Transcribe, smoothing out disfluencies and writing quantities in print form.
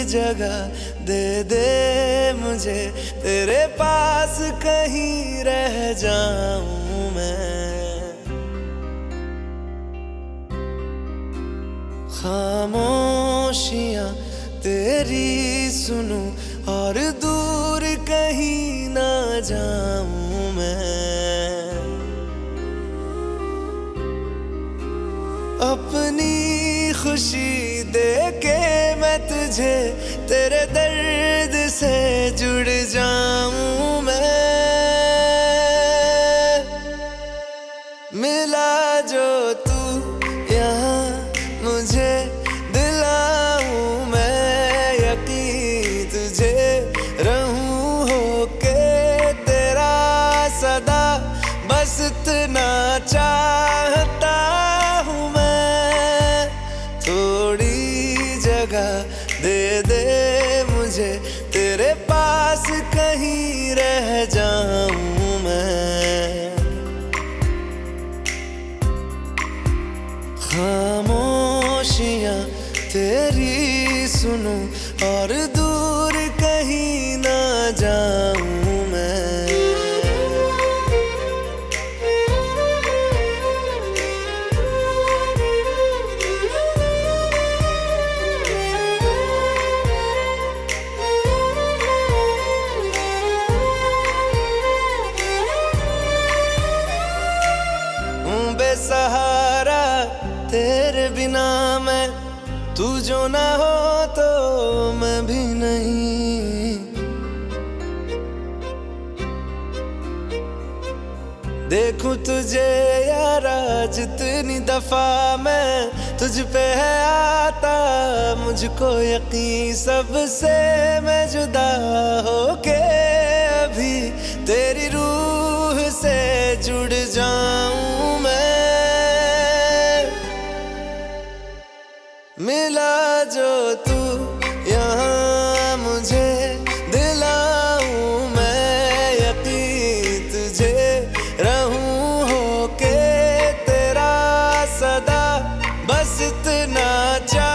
जगह दे दे मुझे, तेरे पास कहीं रह जाऊं मैं। खामोशियां तेरी सुनूं और दूर कहीं ना जाऊं मैं। अपनी खुशी दे के मैं तुझे, तेरे दर्द से जुड़ जाऊं मैं। मिला जो तू यहाँ मुझे, दिलाऊं मैं यकीन तुझे, रहूं होके तेरा सदा, बस इतना चाहता हूँ मैं। थोड़ी जगह दे दे मुझे, तेरे पास कहीं रह जाऊं मैं। खामोशियां तेरी सुनूं और दूर कहीं ना जाऊं मैं। बेसहारा तेरे बिना मैं, तू जो ना हो तो मैं भी नहीं। देखूं तुझे यारा जितनी दफा मैं, तुझ पे है आता मुझको यकीन, सबसे मैं जुदा होके अभी तेरी रूह से जुड़ जाऊं मैं। मिला जो तू यहाँ मुझे, दिलाऊं मैं यकीन तुझे, रहूं होके तेरा सदा, बस इतना